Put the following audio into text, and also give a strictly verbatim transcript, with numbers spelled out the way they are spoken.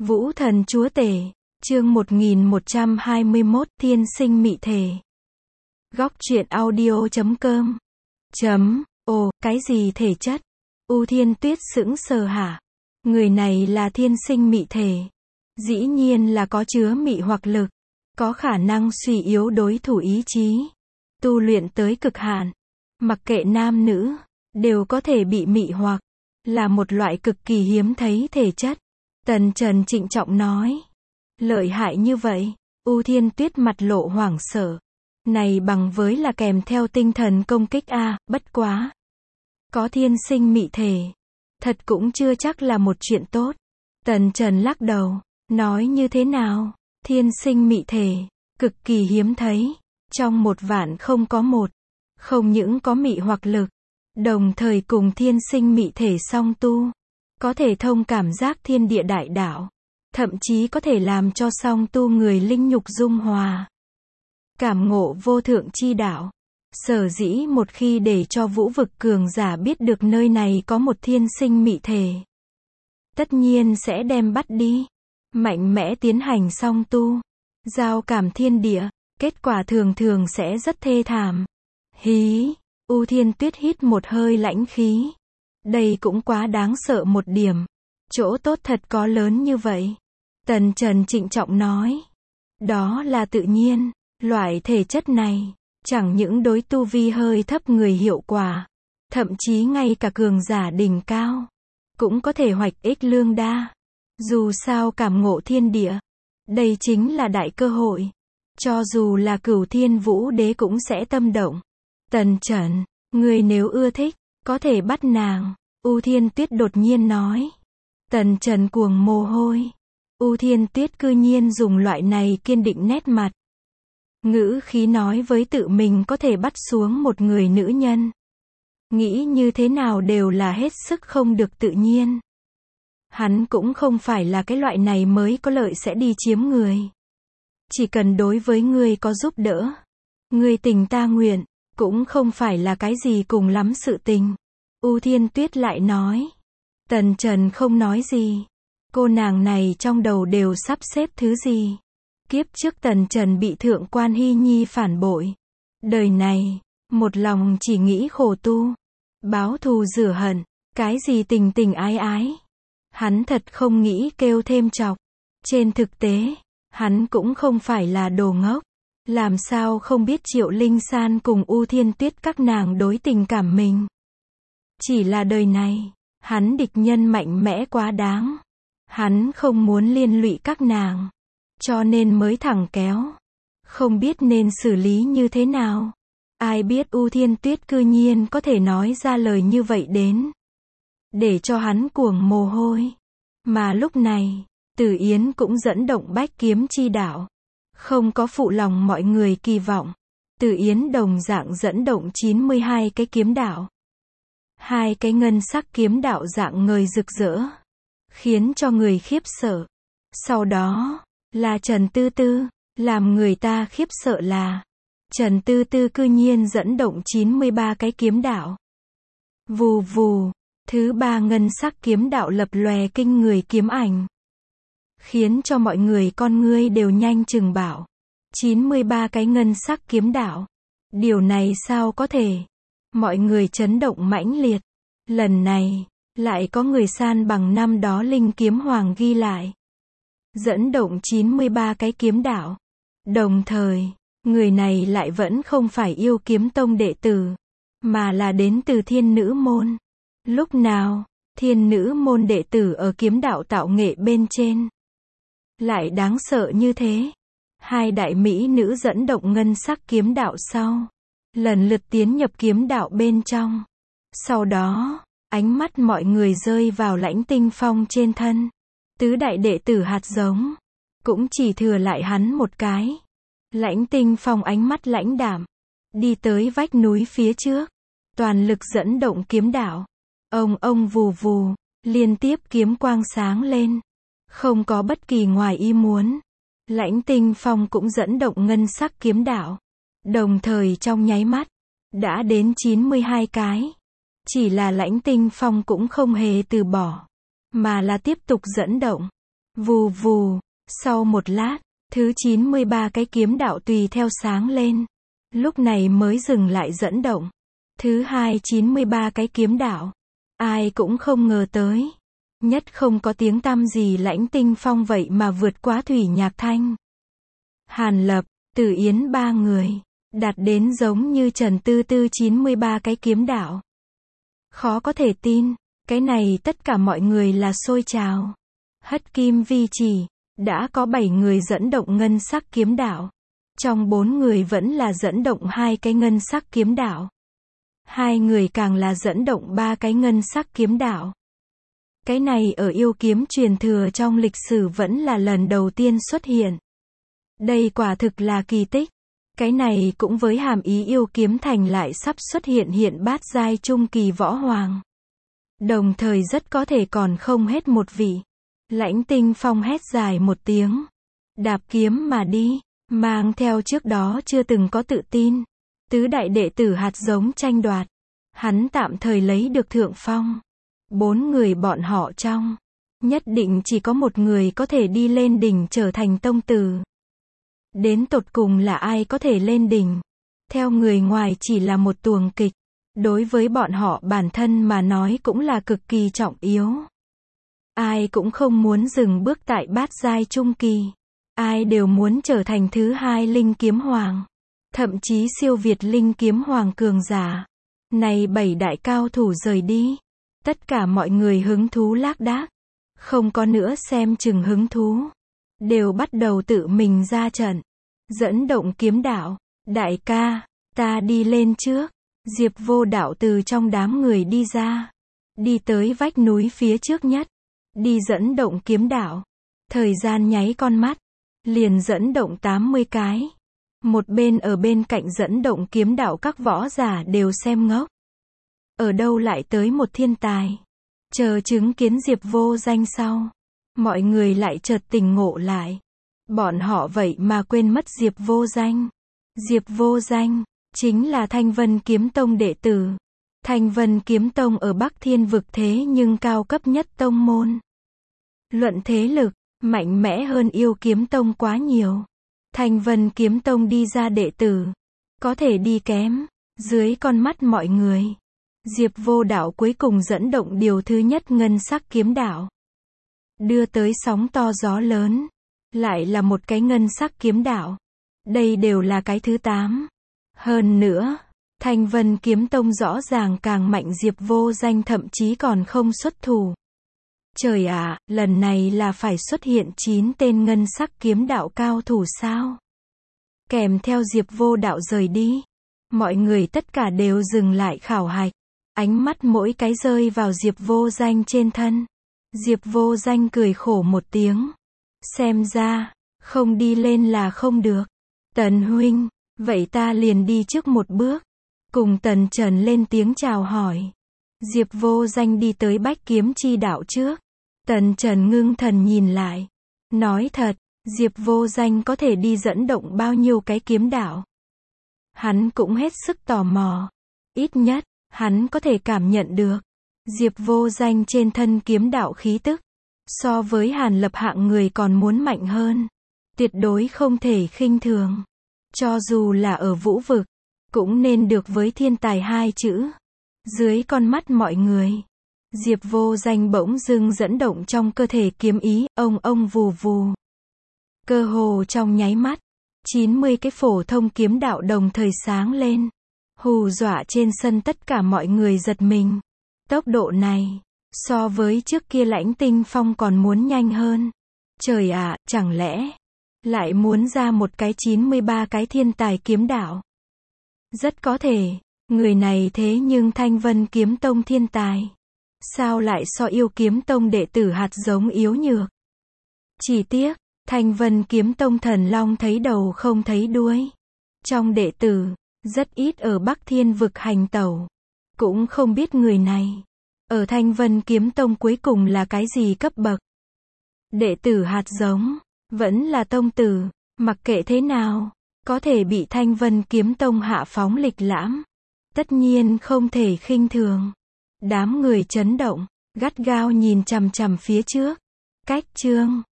Vũ Thần Chúa Tể, chương một nghìn một trăm hai mươi mốt, Thiên Sinh Mị Thể. Góc truyện audio chấm com. Chấm, ồ, cái gì thể chất? U Thiên Tuyết sững sờ hả? Người này là thiên sinh mị thể. Dĩ nhiên là có chứa mị hoặc lực. Có khả năng suy yếu đối thủ ý chí. Tu luyện tới cực hạn. Mặc kệ nam nữ, đều có thể bị mị hoặc. Là một loại cực kỳ hiếm thấy thể chất. Tần Trần trịnh trọng nói. Lợi hại như vậy. U Thiên Tuyết mặt lộ hoảng sợ. Này bằng với là kèm theo tinh thần công kích a, bất quá. Có thiên sinh mị thể. Thật cũng chưa chắc là một chuyện tốt. Tần Trần lắc đầu. Nói như thế nào? Thiên sinh mị thể. Cực kỳ hiếm thấy. Trong một vạn không có một. Không những có mị hoặc lực. Đồng thời cùng thiên sinh mị thể song tu. Có thể thông cảm giác thiên địa đại đạo. Thậm chí có thể làm cho song tu người linh nhục dung hòa. Cảm ngộ vô thượng chi đạo. Sở dĩ một khi để cho vũ vực cường giả biết được nơi này có một thiên sinh mị thể. Tất nhiên sẽ đem bắt đi. Mạnh mẽ tiến hành song tu. Giao cảm thiên địa. Kết quả thường thường sẽ rất thê thảm. Hí. U Thiên Tuyết hít một hơi lãnh khí. Đây cũng quá đáng sợ một điểm. Chỗ tốt thật có lớn như vậy. Tần Trần trịnh trọng nói. Đó là tự nhiên. Loại thể chất này. Chẳng những đối tu vi hơi thấp người hiệu quả. Thậm chí ngay cả cường giả đỉnh cao. Cũng có thể hoạch ích lương đa. Dù sao cảm ngộ thiên địa. Đây chính là đại cơ hội. Cho dù là Cửu Thiên Vũ Đế cũng sẽ tâm động. Tần Trần, người nếu ưa thích, có thể bắt nàng. U Thiên Tuyết đột nhiên nói. Tần Trần cuồng mồ hôi. U Thiên Tuyết cư nhiên dùng loại này kiên định nét mặt. Ngữ khí nói với tự mình có thể bắt xuống một người nữ nhân. Nghĩ như thế nào đều là hết sức không được tự nhiên. Hắn cũng không phải là cái loại này mới có lợi sẽ đi chiếm người. Chỉ cần đối với người có giúp đỡ. Người tình ta nguyện, cũng không phải là cái gì cùng lắm sự tình. U Thiên Tuyết lại nói. Tần Trần không nói gì. Cô nàng này trong đầu đều sắp xếp thứ gì. Kiếp trước Tần Trần bị Thượng Quan Hy Nhi phản bội. Đời này, một lòng chỉ nghĩ khổ tu. Báo thù rửa hận. Cái gì tình tình ái ái. Hắn thật không nghĩ kêu thêm chọc. Trên thực tế, hắn cũng không phải là đồ ngốc. Làm sao không biết Triệu Linh San cùng U Thiên Tuyết các nàng đối tình cảm mình. Chỉ là đời này, hắn địch nhân mạnh mẽ quá đáng. Hắn không muốn liên lụy các nàng. Cho nên mới thẳng kéo. Không biết nên xử lý như thế nào. Ai biết U Thiên Tuyết cư nhiên có thể nói ra lời như vậy đến. Để cho hắn cuồng mồ hôi. Mà lúc này, Tử Yến cũng dẫn động bách kiếm chi đạo. Không có phụ lòng mọi người kỳ vọng. Tử Yến đồng dạng dẫn động chín mươi hai cái kiếm đạo. Hai cái ngân sắc kiếm đạo dạng ngời rực rỡ. Khiến cho người khiếp sợ. Sau đó, là Trần Tư Tư. Làm người ta khiếp sợ là, Trần Tư Tư cư nhiên dẫn động chín mươi ba cái kiếm đạo. Vù vù, thứ ba ngân sắc kiếm đạo lập lòe kinh người kiếm ảnh. Khiến cho mọi người con ngươi đều nhanh chừng bảo. chín mươi ba cái ngân sắc kiếm đạo. Điều này sao có thể? Mọi người chấn động mãnh liệt. Lần này, lại có người san bằng năm đó Linh Kiếm Hoàng ghi lại. Dẫn động chín mươi ba cái kiếm đạo. Đồng thời, người này lại vẫn không phải Yêu Kiếm Tông đệ tử. Mà là đến từ Thiên Nữ Môn. Lúc nào, Thiên Nữ Môn đệ tử ở kiếm đạo tạo nghệ bên trên. Lại đáng sợ như thế. Hai đại mỹ nữ dẫn động ngân sắc kiếm đạo sau. Lần lượt tiến nhập kiếm đạo bên trong. Sau đó, ánh mắt mọi người rơi vào Lãnh Tinh Phong trên thân. Tứ đại đệ tử hạt giống. Cũng chỉ thừa lại hắn một cái. Lãnh Tinh Phong ánh mắt lãnh đạm. Đi tới vách núi phía trước. Toàn lực dẫn động kiếm đạo. Ông ông vù vù. Liên tiếp kiếm quang sáng lên. Không có bất kỳ ngoài ý muốn. Lãnh Tinh Phong cũng dẫn động ngân sắc kiếm đạo. Đồng thời trong nháy mắt. Đã đến chín mươi hai cái. Chỉ là Lãnh Tinh Phong cũng không hề từ bỏ. Mà là tiếp tục dẫn động. Vù vù, sau một lát, thứ chín mươi ba cái kiếm đạo tùy theo sáng lên. Lúc này mới dừng lại dẫn động. Thứ hai chín mươi ba cái kiếm đạo. Ai cũng không ngờ tới. Nhất không có tiếng tăm gì Lãnh Tinh Phong vậy mà vượt quá Thủy Nhạc Thanh, Hàn Lập, Tử Yến ba người. Đạt đến giống như Trần Tư Tư chín mươi ba cái kiếm đạo. Khó có thể tin. Cái này tất cả mọi người là sôi trào. Hất Kim Vi Chỉ. Đã có bảy người dẫn động ngân sắc kiếm đạo. Trong bốn người vẫn là dẫn động hai cái ngân sắc kiếm đạo. Hai người càng là dẫn động ba cái ngân sắc kiếm đạo. Cái này ở yêu kiếm truyền thừa trong lịch sử vẫn là lần đầu tiên xuất hiện. Đây quả thực là kỳ tích. Cái này cũng với hàm ý yêu kiếm thành lại sắp xuất hiện hiện bát giai trung kỳ võ hoàng. Đồng thời rất có thể còn không hết một vị. Lãnh Tinh Phong hét dài một tiếng. Đạp kiếm mà đi, mang theo trước đó chưa từng có tự tin. Tứ đại đệ tử hạt giống tranh đoạt. Hắn tạm thời lấy được thượng phong. Bốn người bọn họ trong. Nhất định chỉ có một người có thể đi lên đỉnh trở thành tông tử. Đến tột cùng là ai có thể lên đỉnh? Theo người ngoài chỉ là một tuồng kịch. Đối với bọn họ bản thân mà nói cũng là cực kỳ trọng yếu. Ai cũng không muốn dừng bước tại bát giai trung kỳ. Ai đều muốn trở thành thứ hai linh kiếm hoàng. Thậm chí siêu việt linh kiếm hoàng cường giả. Này bảy đại cao thủ rời đi. Tất cả mọi người hứng thú lác đác. Không có nữa xem chừng hứng thú. Đều bắt đầu tự mình ra trận. Dẫn động kiếm đạo. Đại ca, ta đi lên trước. Diệp Vô Đạo từ trong đám người đi ra. Đi tới vách núi phía trước nhất. Đi dẫn động kiếm đạo. Thời gian nháy con mắt. Liền dẫn động tám mươi cái. Một bên ở bên cạnh dẫn động kiếm đạo các võ giả đều xem ngốc. Ở đâu lại tới một thiên tài. Chờ chứng kiến Diệp Vô Danh sau. Mọi người lại chợt tỉnh ngộ lại. Bọn họ vậy mà quên mất Diệp Vô Danh. Diệp Vô Danh chính là Thanh Vân Kiếm Tông đệ tử. Thanh Vân Kiếm Tông ở Bắc Thiên vực thế nhưng cao cấp nhất tông môn. Luận thế lực, mạnh mẽ hơn Yêu Kiếm Tông quá nhiều. Thanh Vân Kiếm Tông đi ra đệ tử, có thể đi kém, dưới con mắt mọi người. Diệp Vô Đạo cuối cùng dẫn động điều thứ nhất ngân sắc kiếm đạo. Đưa tới sóng to gió lớn. Lại là một cái ngân sắc kiếm đạo. Đây đều là cái thứ tám. Hơn nữa, Thanh Vân Kiếm Tông rõ ràng càng mạnh Diệp Vô Danh thậm chí còn không xuất thủ. Trời ạ, à, lần này là phải xuất hiện chín tên ngân sắc kiếm đạo cao thủ sao? Kèm theo Diệp Vô Đạo rời đi. Mọi người tất cả đều dừng lại khảo hạch. Ánh mắt mỗi cái rơi vào Diệp Vô Danh trên thân. Diệp Vô Danh cười khổ một tiếng. Xem ra, không đi lên là không được. Tần huynh, vậy ta liền đi trước một bước. Cùng Tần Trần lên tiếng chào hỏi. Diệp Vô Danh đi tới Bách Kiếm Chi Đạo trước. Tần Trần ngưng thần nhìn lại. Nói thật, Diệp Vô Danh có thể đi dẫn động bao nhiêu cái kiếm đạo. Hắn cũng hết sức tò mò. Ít nhất, hắn có thể cảm nhận được. Diệp Vô Danh trên thân kiếm đạo khí tức. So với Hàn Lập hạng người còn muốn mạnh hơn. Tuyệt đối không thể khinh thường. Cho dù là ở vũ vực, cũng nên được với thiên tài hai chữ. Dưới con mắt mọi người, Diệp Vô Danh bỗng dưng dẫn động trong cơ thể kiếm ý, ông ông vù vù. Cơ hồ trong nháy mắt, chín mươi cái phổ thông kiếm đạo đồng thời sáng lên. Hù dọa trên sân tất cả mọi người giật mình. Tốc độ này, so với trước kia Lãnh Tinh Phong còn muốn nhanh hơn. Trời ạ, à, chẳng lẽ lại muốn ra một cái chín mươi ba cái thiên tài kiếm đạo? Rất có thể, người này thế nhưng Thanh Vân Kiếm Tông thiên tài. Sao lại so Yêu Kiếm Tông đệ tử hạt giống yếu nhược? Chỉ tiếc, Thanh Vân Kiếm Tông thần long thấy đầu không thấy đuôi. Trong đệ tử, rất ít ở Bắc Thiên vực hành tẩu. Cũng không biết người này, ở Thanh Vân Kiếm Tông cuối cùng là cái gì cấp bậc. Đệ tử hạt giống, vẫn là tông tử, mặc kệ thế nào, có thể bị Thanh Vân Kiếm Tông hạ phóng lịch lãm. Tất nhiên không thể khinh thường. Đám người chấn động, gắt gao nhìn chằm chằm phía trước. Cách chương